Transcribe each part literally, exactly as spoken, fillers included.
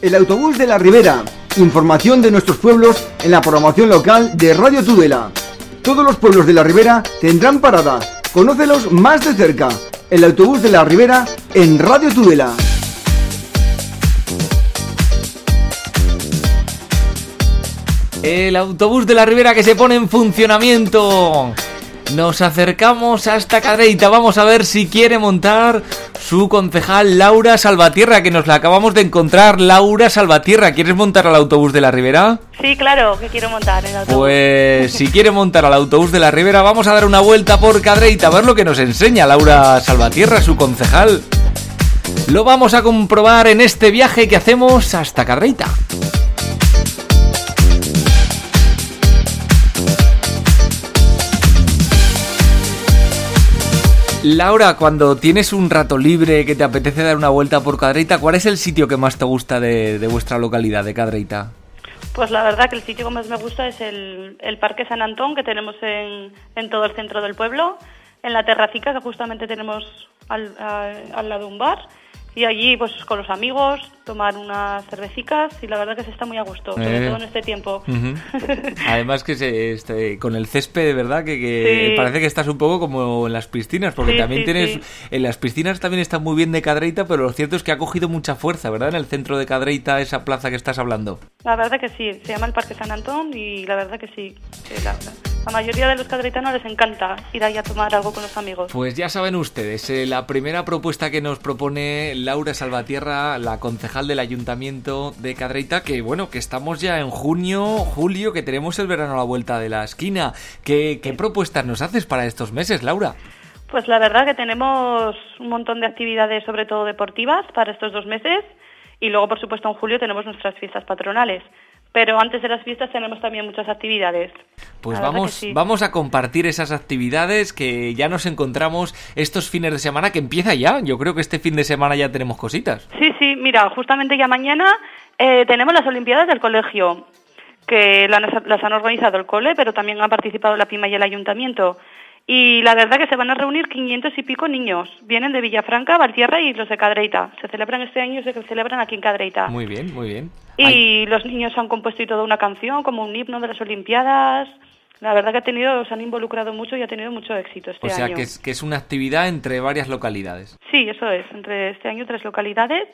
El autobús de la Ribera. Información de nuestros pueblos en la programación local de Radio Tudela. Todos los pueblos de la Ribera tendrán parada. Conócelos más de cerca. El autobús de la Ribera en Radio Tudela. El autobús de la Ribera que se pone en funcionamiento. Nos acercamos hasta Cadreita. Vamos a ver si quiere montar su concejal Laura Salvatierra, que nos la acabamos de encontrar. Laura Salvatierra, ¿quieres montar al autobús de la Ribera? Sí, claro, que quiero montar el autobús. Pues si quiere montar al autobús de la Ribera, vamos a dar una vuelta por Cadreita, a ver lo que nos enseña Laura Salvatierra, su concejal. Lo vamos a comprobar en este viaje que hacemos hasta Cadreita. Laura, cuando tienes un rato libre que te apetece dar una vuelta por Cadreita, ¿cuál es el sitio que más te gusta de, de vuestra localidad, de Cadreita? Pues la verdad que el sitio que más me gusta es el, el Parque San Antón, que tenemos en, en todo el centro del pueblo, en la terracica que justamente tenemos al, a, al lado de un bar, y allí pues con los amigos tomar unas cervecicas, y la verdad que se está muy a gusto, sobre eh. todo en este tiempo. Uh-huh. Además que se, este, con el césped, de verdad, que, que sí. Parece que estás un poco como en las piscinas, porque sí, también sí, tienes... Sí. En las piscinas también está muy bien de Cadreita, pero lo cierto es que ha cogido mucha fuerza, ¿verdad? En el centro de Cadreita, esa plaza que estás hablando. La verdad que sí, se llama el Parque San Antón y la verdad que sí, sí la, la mayoría de los cadreitanos les encanta ir ahí a tomar algo con los amigos. Pues ya saben ustedes, eh, la primera propuesta que nos propone Laura Salvatierra, la concejal del Ayuntamiento de Cadreita, que bueno, que estamos ya en junio, julio, que tenemos el verano a la vuelta de la esquina. ¿Qué, qué propuestas nos haces para estos meses, Laura? Pues la verdad que tenemos un montón de actividades, sobre todo deportivas, para estos dos meses, y luego, por supuesto, en julio tenemos nuestras fiestas patronales. Pero antes de las fiestas tenemos también muchas actividades. Pues vamos, sí. vamos a compartir esas actividades, que ya nos encontramos estos fines de semana, que empieza ya. Yo creo que este fin de semana ya tenemos cositas. Sí, sí, mira, justamente ya mañana eh, tenemos las Olimpiadas del colegio, que las, las han organizado el cole, pero también han participado la PIMA y el Ayuntamiento. Y la verdad que se van a reunir quinientos y pico niños. Vienen de Villafranca, Valtierra y los de Cadreita. Se celebran este año y se celebran aquí en Cadreita. Muy bien, muy bien. Y Ay. los niños han compuesto y toda una canción, como un himno de las Olimpiadas. La verdad que ha tenido, se han involucrado mucho y ha tenido mucho éxito este año. O sea, año. Que, es, que es una actividad entre varias localidades. Sí, eso es. Entre este año tres localidades.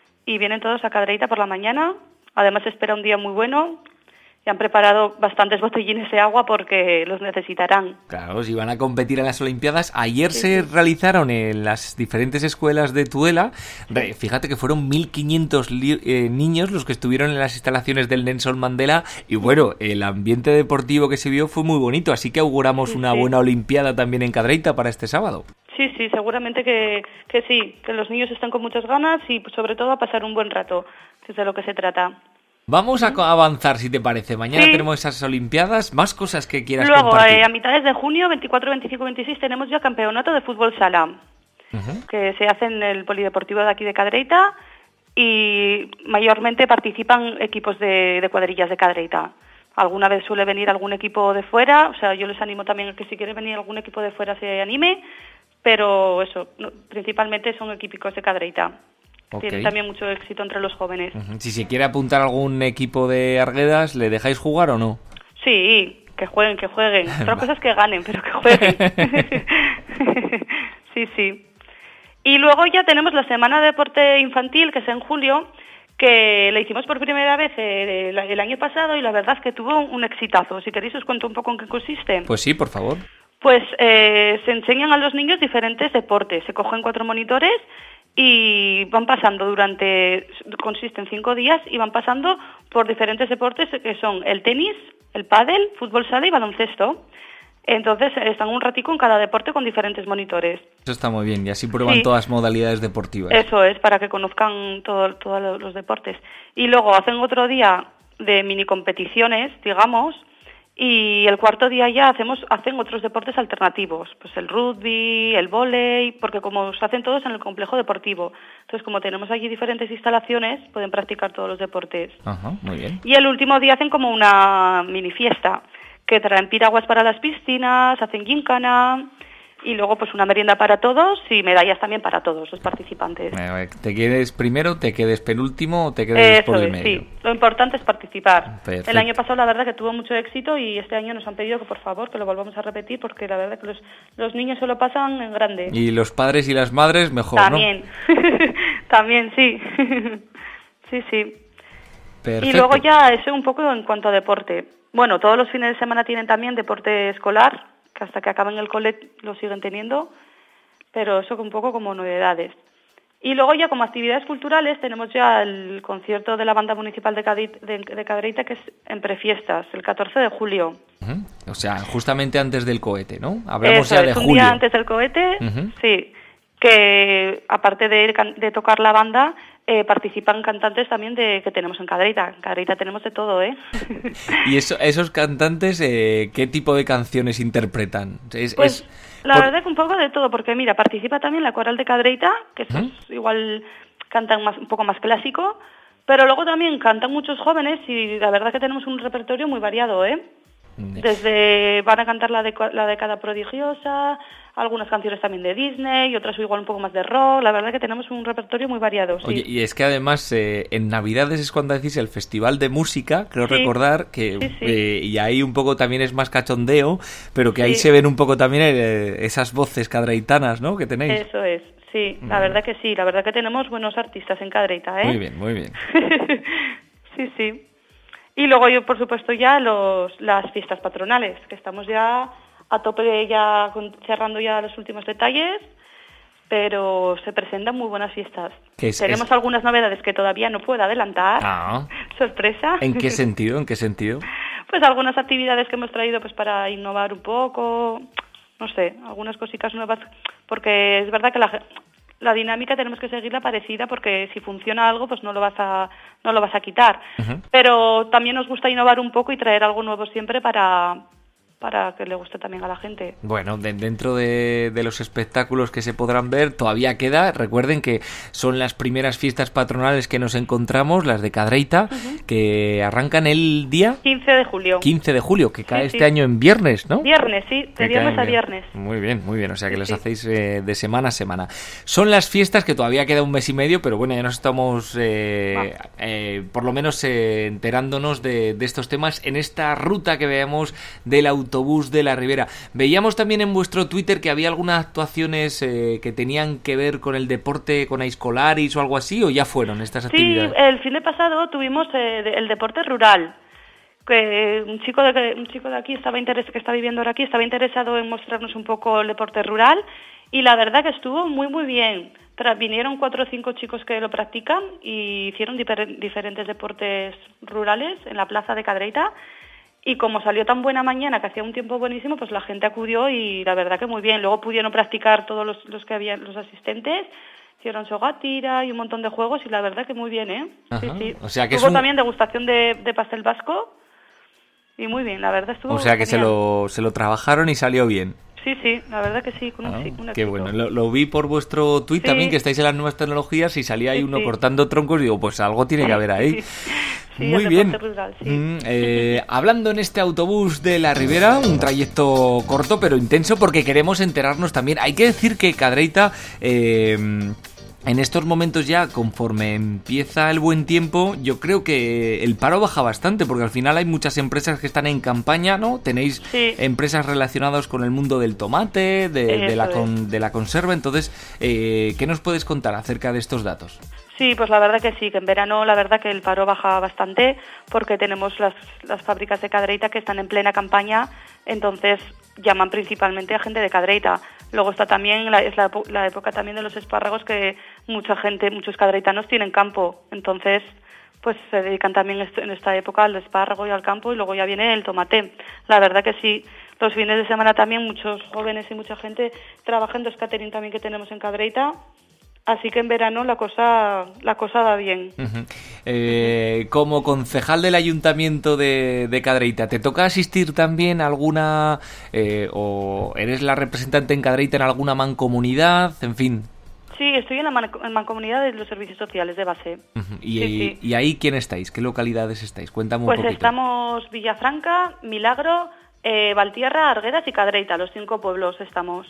Y vienen todos a Cadreita por la mañana. Además se espera un día muy bueno. Y han preparado bastantes botellines de agua porque los necesitarán. Claro, si van a competir en las Olimpiadas. Ayer sí, se sí. realizaron en las diferentes escuelas de Tudela. Sí. Fíjate que fueron mil quinientos li- eh, niños los que estuvieron en las instalaciones del Nelson Mandela. Y bueno, el ambiente deportivo que se vio fue muy bonito. Así que auguramos sí, una sí. buena Olimpiada también en Cadreita para este sábado. Sí, sí, seguramente que, que sí. Que los niños están con muchas ganas y sobre todo a pasar un buen rato, que es de lo que se trata. Vamos a avanzar, si te parece. Mañana sí. tenemos esas Olimpiadas. ¿Más cosas que quieras Luego, compartir? Luego, eh, a mitades de junio, veinticuatro, veinticinco, veintiséis, tenemos ya campeonato de fútbol sala, uh-huh. que se hace en el polideportivo de aquí de Cadreita y mayormente participan equipos de, de cuadrillas de Cadreita. Alguna vez suele venir algún equipo de fuera, o sea, yo les animo también a que si quiere venir algún equipo de fuera se anime, pero eso, no, principalmente son equipos de Cadreita. Okay. Tiene también mucho éxito entre los jóvenes. Uh-huh. Si se quiere apuntar a algún equipo de Arguedas, ¿le dejáis jugar o no? Sí, que jueguen, que jueguen. Otra cosa es que ganen, pero que jueguen. Sí, sí. Y luego ya tenemos la Semana de Deporte Infantil, que es en julio, que la hicimos por primera vez el, el año pasado y la verdad es que tuvo un exitazo. Si queréis os cuento un poco en qué consiste. Pues sí, por favor. Pues eh, se enseñan a los niños diferentes deportes. Se cogen cuatro monitores y van pasando durante, consiste en cinco días, y van pasando por diferentes deportes que son el tenis, el pádel, fútbol sala y baloncesto. Entonces están un ratico en cada deporte con diferentes monitores. Eso está muy bien, y así prueban sí. todas las modalidades deportivas. Eso es, para que conozcan todo, todos los deportes. Y luego hacen otro día de mini competiciones, digamos, y el cuarto día ya hacemos hacen otros deportes alternativos, pues el rugby, el vóley, porque como se hacen todos en el complejo deportivo. Entonces, como tenemos allí diferentes instalaciones, pueden practicar todos los deportes. Ajá, muy bien. Y el último día hacen como una mini fiesta, que traen piraguas para las piscinas, hacen gincana, y luego pues una merienda para todos y medallas también para todos los participantes. Te quedes primero, te quedes penúltimo o te quedes Eso por el es, medio. sí. Lo importante es participar. Perfecto. El año pasado la verdad que tuvo mucho éxito y este año nos han pedido que por favor que lo volvamos a repetir porque la verdad que los, los niños se lo pasan en grande. Y los padres y las madres mejor, también. ¿no? También, sí. Sí, sí. Perfecto. Y luego ya eso un poco en cuanto a deporte. Bueno, todos los fines de semana tienen también deporte escolar, que hasta que acaben el cole lo siguen teniendo, pero eso un poco como novedades. Y luego ya como actividades culturales tenemos ya el concierto de la Banda Municipal de, Cadit, de, de Cadereyta, que es en prefiestas, el catorce de julio. Uh-huh. O sea, justamente antes del cohete, ¿no? Hablamos Eso ya de es, un julio. día antes del cohete, uh-huh. Sí, que aparte de, de tocar la banda, eh, participan cantantes también de que tenemos en Cadereyta. En Cadereyta tenemos de todo, ¿eh? ¿Y eso, esos cantantes eh, qué tipo de canciones interpretan? Es, pues es, la por... verdad que un poco de todo, porque mira, participa también la Coral de Cadereyta, que esos ¿Mm? igual cantan más, un poco más clásico, pero luego también cantan muchos jóvenes y la verdad que tenemos un repertorio muy variado, ¿eh? Desde van a cantar la, de, la década prodigiosa, algunas canciones también de Disney y otras igual un poco más de rock. La verdad que tenemos un repertorio muy variado. Sí. Oye, y es que además eh, en Navidades es cuando decís el Festival de Música, creo sí. recordar que sí, sí. Eh, y ahí un poco también es más cachondeo, pero que ahí sí. se ven un poco también eh, esas voces cadereytanas, ¿no? Que tenéis. Eso es, sí, la mm. verdad que sí, la verdad que tenemos buenos artistas en Cadereyta, ¿eh? Muy bien, muy bien. Sí, sí. Y luego yo, por supuesto, ya los, las fiestas patronales, que estamos ya a tope, ya cerrando ya los últimos detalles, pero se presentan muy buenas fiestas. Es, Tenemos es... algunas novedades que todavía no puedo adelantar. Ah. Sorpresa. ¿En qué sentido? ¿En qué sentido? Pues algunas actividades que hemos traído pues para innovar un poco, no sé, algunas cositas nuevas, porque es verdad que la la dinámica tenemos que seguirla parecida porque si funciona algo pues no lo vas a no lo vas a quitar. Uh-huh. Pero también nos gusta innovar un poco y traer algo nuevo siempre para para que le guste también a la gente. Bueno, de, dentro de, de los espectáculos que se podrán ver todavía queda, recuerden que son las primeras fiestas patronales que nos encontramos, las de Cadereyta, uh-huh. que arrancan el día quince de julio. quince de julio, que cae sí, este sí. año en viernes, ¿no? Viernes, sí, de que viernes a viernes. Muy bien, muy bien, o sea que sí, les sí. hacéis eh, de semana a semana. Son las fiestas que todavía queda un mes y medio, pero bueno, ya nos estamos eh, eh, por lo menos eh, enterándonos de, de estos temas en esta ruta que veamos del autobús de la Ribera. Veíamos también en vuestro Twitter que había algunas actuaciones eh, que tenían que ver con el deporte, con Aizkolaris o algo así, ¿o ya fueron estas actividades? Sí, el fin de pasado tuvimos eh, el deporte rural. Que un chico de un chico de aquí estaba interes, que está viviendo ahora aquí estaba interesado en mostrarnos un poco el deporte rural y la verdad que estuvo muy muy bien. Pero vinieron cuatro o cinco chicos que lo practican y hicieron difer- diferentes deportes rurales en la plaza de Cadereyta. Y como salió tan buena mañana, que hacía un tiempo buenísimo, pues la gente acudió y la verdad que muy bien. Luego pudieron practicar todos los, los que habían, los asistentes, hicieron sogatira y un montón de juegos y la verdad que muy bien, ¿eh? Ajá. Sí, sí. O sea que Hubo es un... también degustación de, de pastel vasco y muy bien, la verdad estuvo O sea que se genial. lo, se lo trabajaron y salió bien. Sí, sí, la verdad que sí, con un, ah, sí, un qué bueno, lo, lo vi por vuestro tuit sí. también, que estáis en las nuevas tecnologías y salía ahí sí, uno sí. cortando troncos y digo, pues algo tiene que haber ahí. Sí, muy bien. Rural, sí. mm, eh, hablando en este autobús de la Ribera, un trayecto corto pero intenso porque queremos enterarnos también. Hay que decir que Cadereyta... Eh, en estos momentos ya, conforme empieza el buen tiempo, yo creo que el paro baja bastante, porque al final hay muchas empresas que están en campaña, ¿no? Tenéis sí. empresas relacionadas con el mundo del tomate, de, de, la, con, de la conserva, entonces, eh, ¿qué nos puedes contar acerca de estos datos? Sí, pues la verdad que sí, que en verano la verdad que el paro baja bastante, porque tenemos las, las fábricas de Cadereyta que están en plena campaña, entonces llaman principalmente a gente de Cadereyta. Luego está también, la, es la, la época también de los espárragos, que mucha gente, muchos cadereytanos tienen campo, entonces pues se dedican también en esta época al espárrago y al campo, y luego ya viene el tomate. La verdad que sí, los fines de semana también muchos jóvenes y mucha gente trabaja en dos catering también que tenemos en Cadereyta. Así que en verano la cosa la cosa va bien. Uh-huh. Eh, como concejal del Ayuntamiento de, de Cadereyta, ¿te toca asistir también a alguna, eh, o eres la representante en Cadereyta en alguna mancomunidad, en fin? Sí, estoy en la man- en mancomunidad de los servicios sociales de base. Uh-huh. ¿Y, sí, sí. ¿Y ahí quién estáis? ¿Qué localidades estáis? Cuéntame un pues poquito. Pues estamos Villafranca, Milagro, eh, Valtierra, Arguedas y Cadereyta, los cinco pueblos estamos.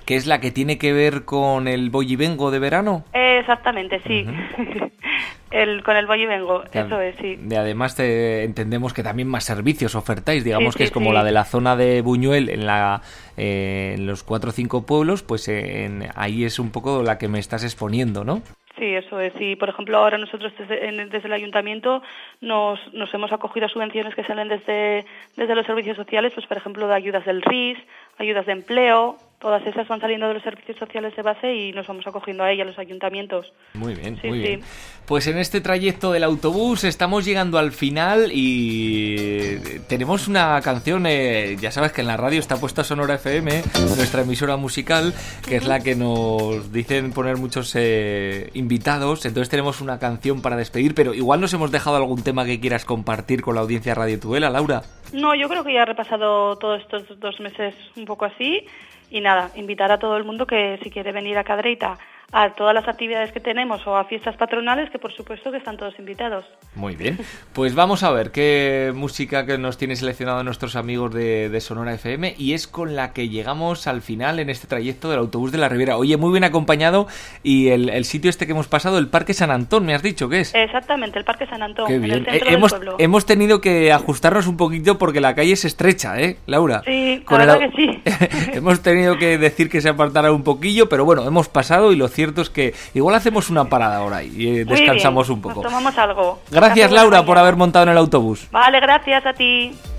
que es la que tiene que ver con el voy y vengo de verano. Eh, exactamente, sí. Uh-huh. el, con el voy y vengo, claro. Eso es, sí. De, además te, entendemos que también más servicios ofertáis, digamos sí, que sí, es como sí. la de la zona de Buñuel en la eh, en los cuatro o cinco pueblos, pues en, ahí es un poco la que me estás exponiendo, ¿no? Sí, eso es. Y, por ejemplo, ahora nosotros desde, en, desde el ayuntamiento nos, nos hemos acogido a subvenciones que salen desde, desde los servicios sociales, pues por ejemplo, de ayudas del R I S, ayudas de empleo, todas esas van saliendo de los servicios sociales de base y nos vamos acogiendo a ellas, los ayuntamientos. Muy bien, sí, muy sí. bien. Pues en este trayecto del autobús estamos llegando al final y tenemos una canción, eh, ya sabes que en la radio está puesta Sonora F M, nuestra emisora musical, que es la que nos dicen poner muchos eh, invitados, entonces tenemos una canción para despedir, pero igual nos hemos dejado algún tema que quieras compartir con la audiencia de Radio Tudela, Laura. No, yo creo que ya he repasado todos estos dos meses un poco así. Y nada, invitar a todo el mundo que si quiere venir a Cadreita a todas las actividades que tenemos o a fiestas patronales, que por supuesto que están todos invitados. Muy bien, pues vamos a ver qué música que nos tienen seleccionado nuestros amigos de, de Sonora F M y es con la que llegamos al final en este trayecto del autobús de la Ribera. Oye, muy bien acompañado y el, el sitio este que hemos pasado, el Parque San Antón, ¿me has dicho qué es? Exactamente, el Parque San Antón, qué en bien. el centro eh, hemos, del pueblo. Hemos tenido que ajustarnos un poquito porque la calle es estrecha, ¿eh, Laura? Sí, con la verdad el... que sí. Hemos tenido que decir que se apartara un poquillo, pero bueno, hemos pasado y lo cierto es que igual hacemos una parada ahora y eh, descansamos bien, un poco. Nos tomamos algo. Gracias, Laura, por haber montado en el autobús. Vale, gracias a ti.